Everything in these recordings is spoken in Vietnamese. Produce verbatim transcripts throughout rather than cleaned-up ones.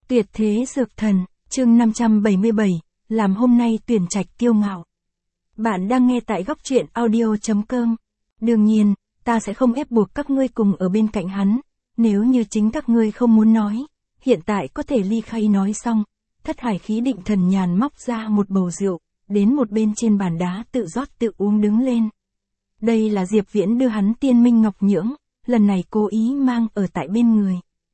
Tuyệt thế dược thần, chương năm trăm bảy mươi bảy, làm hôm nay tuyển trạch kiêu ngạo. Bạn đang nghe tại góc truyện audio chấm com. Đương nhiên, ta sẽ không ép buộc các ngươi cùng ở bên cạnh hắn, nếu như chính các ngươi không muốn nói, hiện tại có thể ly khai. Nói xong, Thất Hải khí định thần nhàn móc ra một bầu rượu, đến một bên trên bàn đá tự rót tự uống đứng lên. Đây là Diệp Viễn đưa hắn tiên minh ngọc nhưỡng, lần này cố ý mang ở tại bên người.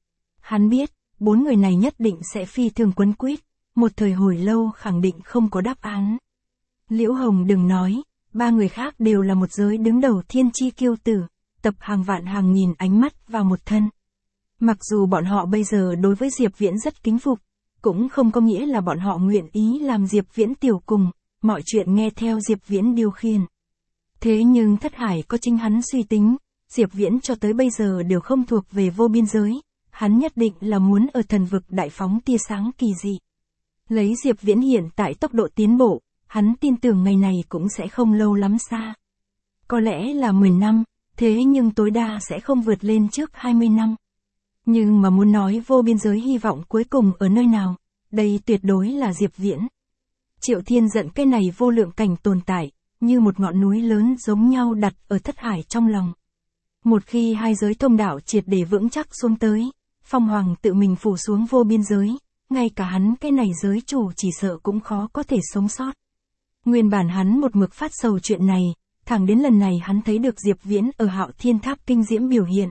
Hắn biết, bốn người này nhất định sẽ phi thường quấn quýt, một thời hồi lâu khẳng định không có đáp án. Liễu Hồng đừng nói, ba người khác đều là một giới đứng đầu thiên chi kiêu tử, tập hàng vạn hàng nghìn ánh mắt vào một thân. Mặc dù bọn họ bây giờ đối với Diệp Viễn rất kính phục, cũng không có nghĩa là bọn họ nguyện ý làm Diệp Viễn tiểu cùng, mọi chuyện nghe theo Diệp Viễn điều khiển. Thế nhưng Thất Hải có chính hắn suy tính, Diệp Viễn cho tới bây giờ đều không thuộc về vô biên giới, hắn nhất định là muốn ở thần vực đại phóng tia sáng kỳ dị. Lấy Diệp Viễn hiện tại tốc độ tiến bộ, hắn tin tưởng ngày này cũng sẽ không lâu lắm xa. Có lẽ là mười năm, thế nhưng tối đa sẽ không vượt lên trước hai mươi năm. Nhưng mà muốn nói vô biên giới hy vọng cuối cùng ở nơi nào, đây tuyệt đối là Diệp Viễn. Triệu Thiên giận cái này vô lượng cảnh tồn tại, như một ngọn núi lớn giống nhau đặt ở Thất Hải trong lòng. Một khi hai giới thông đạo triệt để vững chắc xuống tới, Phong Hoàng tự mình phủ xuống vô biên giới, ngay cả hắn cái này giới chủ chỉ sợ cũng khó có thể sống sót. Nguyên bản hắn một mực phát sầu chuyện này, thẳng đến lần này hắn thấy được Diệp Viễn ở Hạo Thiên Tháp kinh diễm biểu hiện.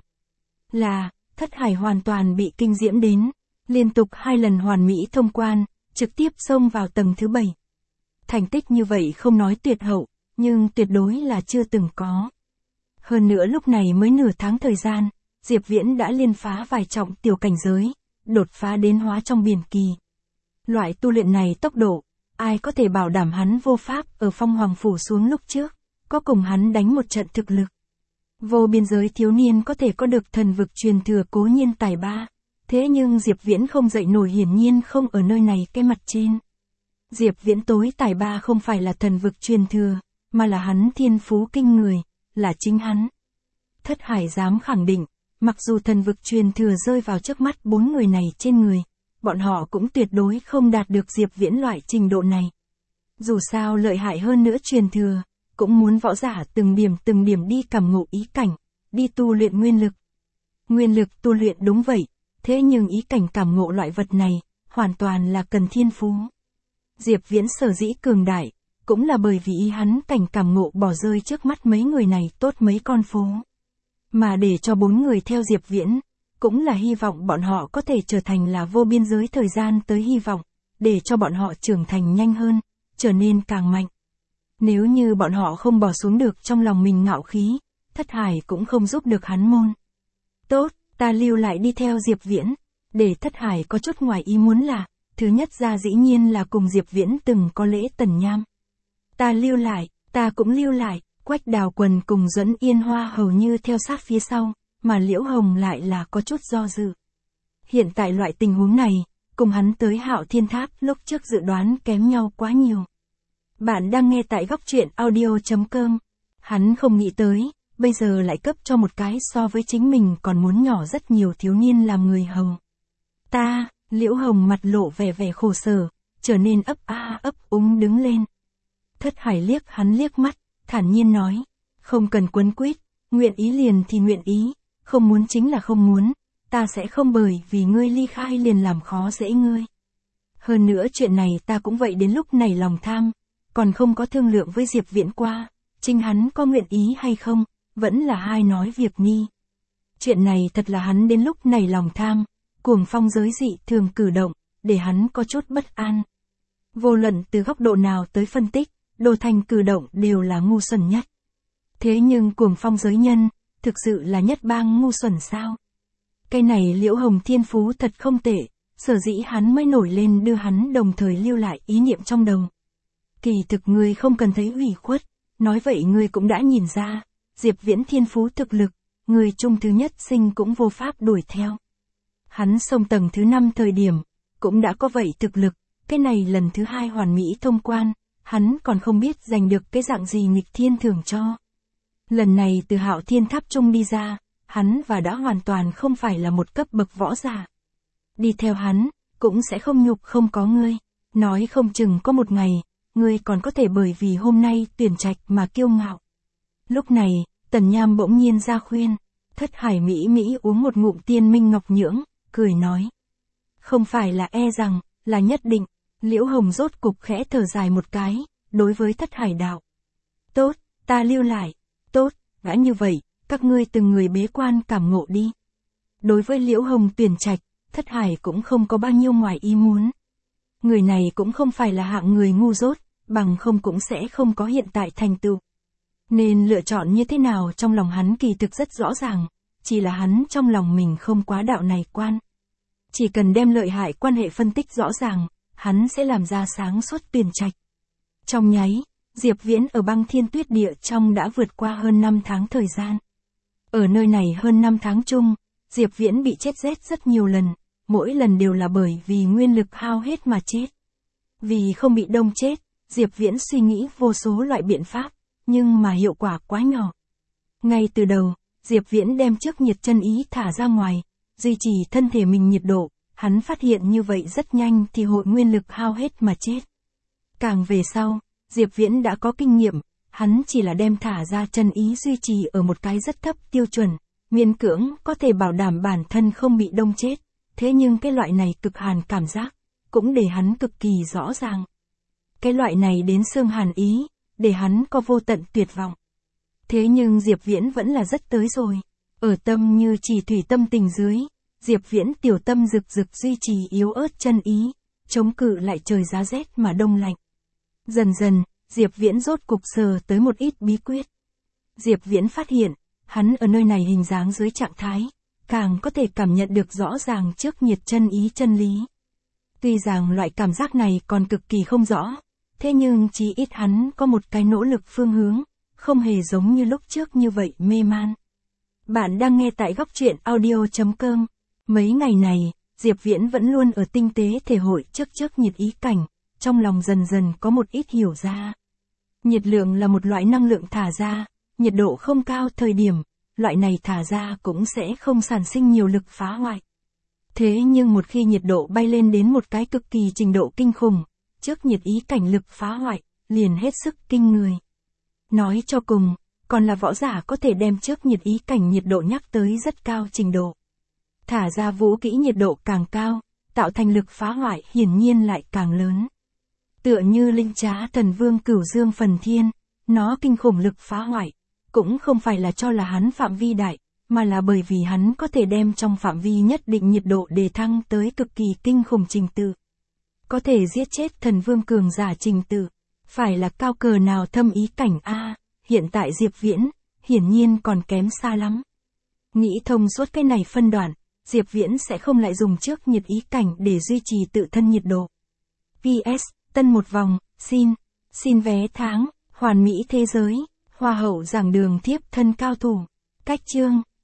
Là, Thất Hải hoàn toàn bị kinh diễm đến, liên tục hai lần hoàn mỹ thông quan, trực tiếp xông vào tầng thứ bảy. Thành tích như vậy không nói tuyệt hậu, nhưng tuyệt đối là chưa từng có. Hơn nữa lúc này mới nửa tháng thời gian, Diệp Viễn đã liên phá vài trọng tiểu cảnh giới, đột phá đến hóa trong biển kỳ. Loại tu luyện này tốc độ, ai có thể bảo đảm hắn vô pháp ở Phong Hoàng phủ xuống lúc trước, có cùng hắn đánh một trận thực lực. Vô biên giới thiếu niên có thể có được thần vực truyền thừa cố nhiên tài ba, thế nhưng Diệp Viễn không dậy nổi, hiển nhiên không ở nơi này cái mặt trên. Diệp Viễn tối tài ba không phải là thần vực truyền thừa, mà là hắn thiên phú kinh người, là chính hắn. Thất Hải dám khẳng định, mặc dù thần vực truyền thừa rơi vào trước mắt bốn người này trên người, bọn họ cũng tuyệt đối không đạt được Diệp Viễn loại trình độ này. Dù sao lợi hại hơn nữa truyền thừa, cũng muốn võ giả từng điểm từng điểm đi cảm ngộ ý cảnh, đi tu luyện nguyên lực. Nguyên lực tu luyện đúng vậy, thế nhưng ý cảnh cảm ngộ loại vật này, hoàn toàn là cần thiên phú. Diệp Viễn sở dĩ cường đại, cũng là bởi vì ý hắn cảnh cảm ngộ bỏ rơi trước mắt mấy người này tốt mấy con phố. Mà để cho bốn người theo Diệp Viễn, cũng là hy vọng bọn họ có thể trở thành là vô biên giới thời gian tới hy vọng, để cho bọn họ trưởng thành nhanh hơn, trở nên càng mạnh. Nếu như bọn họ không bỏ xuống được trong lòng mình ngạo khí, Thất Hải cũng không giúp được hắn môn. Tốt, ta lưu lại đi theo Diệp Viễn, để Thất Hải có chút ngoài ý muốn là, thứ nhất ra dĩ nhiên là cùng Diệp Viễn từng có lễ tần nham. Ta lưu lại, ta cũng lưu lại, Quách Đào Quần cùng Duẫn Yên Hoa hầu như theo sát phía sau, mà Liễu Hồng lại là có chút do dự. Hiện tại loại tình huống này, cùng hắn tới Hạo Thiên Tháp lúc trước dự đoán kém nhau quá nhiều. Bạn đang nghe tại góc truyện audio chấm com. Hắn không nghĩ tới, bây giờ lại cấp cho một cái so với chính mình còn muốn nhỏ rất nhiều thiếu niên làm người hầu. Ta, Liễu Hồng mặt lộ vẻ vẻ khổ sở, trở nên ấp a ấp úng đứng lên. Thất Hải liếc hắn liếc mắt, thản nhiên nói, không cần quấn quýt, nguyện ý liền thì nguyện ý, không muốn chính là không muốn, ta sẽ không bởi vì ngươi ly khai liền làm khó dễ ngươi. Hơn nữa chuyện này ta cũng vậy đến lúc này lòng tham, còn không có thương lượng với Diệp Viễn qua, chính hắn có nguyện ý hay không, vẫn là hai nói việc nghi. Chuyện này thật là hắn đến lúc này lòng tham, cuồng phong giới dị thường cử động, để hắn có chút bất an. Vô luận từ góc độ nào tới phân tích, Đồ Thành cử động đều là ngu xuẩn nhất. Thế nhưng cuồng phong giới nhân, thực sự là nhất bang ngu xuẩn sao? Cái này Liễu Hồng thiên phú thật không tệ, sở dĩ hắn mới nổi lên đưa hắn đồng thời lưu lại ý niệm trong đầu. Kỳ thực ngươi không cần thấy ủy khuất, nói vậy ngươi cũng đã nhìn ra, Diệp Viễn thiên phú thực lực, người chung thứ nhất sinh cũng vô pháp đuổi theo. Hắn xông tầng thứ năm thời điểm, cũng đã có vậy thực lực, cái này lần thứ hai hoàn mỹ thông quan, hắn còn không biết giành được cái dạng gì nghịch thiên thưởng cho. Lần này từ Hạo Thiên Tháp trung đi ra, hắn và đã hoàn toàn không phải là một cấp bậc võ giả. Đi theo hắn, cũng sẽ không nhục không có ngươi. Nói không chừng có một ngày, ngươi còn có thể bởi vì hôm nay tuyển trạch mà kiêu ngạo. Lúc này, Tần Nham bỗng nhiên ra khuyên. Thất Hải Mỹ Mỹ uống một ngụm Tiên Minh Ngọc Nhưỡng, cười nói. Không phải là e rằng, là nhất định. Liễu Hồng rốt cục khẽ thở dài một cái, đối với Thất Hải đạo. Tốt, ta lưu lại. Tốt, đã như vậy, các ngươi từng người bế quan cảm ngộ đi. Đối với Liễu Hồng tuyển trạch, Thất Hải cũng không có bao nhiêu ngoài ý muốn. Người này cũng không phải là hạng người ngu dốt, bằng không cũng sẽ không có hiện tại thành tựu. Nên lựa chọn như thế nào trong lòng hắn kỳ thực rất rõ ràng, chỉ là hắn trong lòng mình không quá đạo này quan. Chỉ cần đem lợi hại quan hệ phân tích rõ ràng, hắn sẽ làm ra sáng suốt tuyển trạch. Trong nháy, Diệp Viễn ở Băng Thiên Tuyết Địa trong đã vượt qua hơn năm tháng thời gian. Ở nơi này hơn năm tháng chung, Diệp Viễn bị chết rét rất nhiều lần, mỗi lần đều là bởi vì nguyên lực hao hết mà chết. Vì không bị đông chết, Diệp Viễn suy nghĩ vô số loại biện pháp, nhưng mà hiệu quả quá nhỏ. Ngay từ đầu, Diệp Viễn đem trước nhiệt chân ý thả ra ngoài, duy trì thân thể mình nhiệt độ, hắn phát hiện như vậy rất nhanh thì hội nguyên lực hao hết mà chết. Càng về sau, Diệp Viễn đã có kinh nghiệm, hắn chỉ là đem thả ra chân ý duy trì ở một cái rất thấp tiêu chuẩn, miễn cưỡng có thể bảo đảm bản thân không bị đông chết, thế nhưng cái loại này cực hàn cảm giác, cũng để hắn cực kỳ rõ ràng. Cái loại này đến xương hàn ý, để hắn có vô tận tuyệt vọng. Thế nhưng Diệp Viễn vẫn là rất tới rồi. Ở tâm như chỉ thủy tâm tình dưới, Diệp Viễn tiểu tâm rực rực duy trì yếu ớt chân ý, chống cự lại trời giá rét mà đông lạnh. Dần dần, Diệp Viễn rốt cục sờ tới một ít bí quyết. Diệp Viễn phát hiện, hắn ở nơi này hình dáng dưới trạng thái, càng có thể cảm nhận được rõ ràng trước nhiệt chân ý chân lý. Tuy rằng loại cảm giác này còn cực kỳ không rõ, thế nhưng chí ít hắn có một cái nỗ lực phương hướng, không hề giống như lúc trước như vậy mê man. Bạn đang nghe tại góc truyện audio chấm com. Mấy ngày này, Diệp Viễn vẫn luôn ở tinh tế thể hội trước trước nhiệt ý cảnh, trong lòng dần dần có một ít hiểu ra. Nhiệt lượng là một loại năng lượng thả ra, nhiệt độ không cao thời điểm, loại này thả ra cũng sẽ không sản sinh nhiều lực phá hoại. Thế nhưng một khi nhiệt độ bay lên đến một cái cực kỳ trình độ kinh khủng, trước nhiệt ý cảnh lực phá hoại, liền hết sức kinh người. Nói cho cùng, còn là võ giả có thể đem trước nhiệt ý cảnh nhiệt độ nhắc tới rất cao trình độ. Thả ra vũ kỹ nhiệt độ càng cao, tạo thành lực phá hoại hiển nhiên lại càng lớn. Tựa như linh trá thần vương Cửu Dương Phần Thiên, nó kinh khủng lực phá hoại, cũng không phải là cho là hắn phạm vi đại, mà là bởi vì hắn có thể đem trong phạm vi nhất định nhiệt độ đề thăng tới cực kỳ kinh khủng trình tự. Có thể giết chết thần vương cường giả trình tự, phải là cao cờ nào thâm ý cảnh a, hiện tại Diệp Viễn, hiển nhiên còn kém xa lắm. Nghĩ thông suốt cái này phân đoạn, Diệp Viễn sẽ không lại dùng trước nhiệt ý cảnh để duy trì tự thân nhiệt độ. pê ét, tân một vòng, xin, xin vé tháng, hoàn mỹ thế giới, hoa hậu giảng đường thiếp thân cao thủ, cách chương.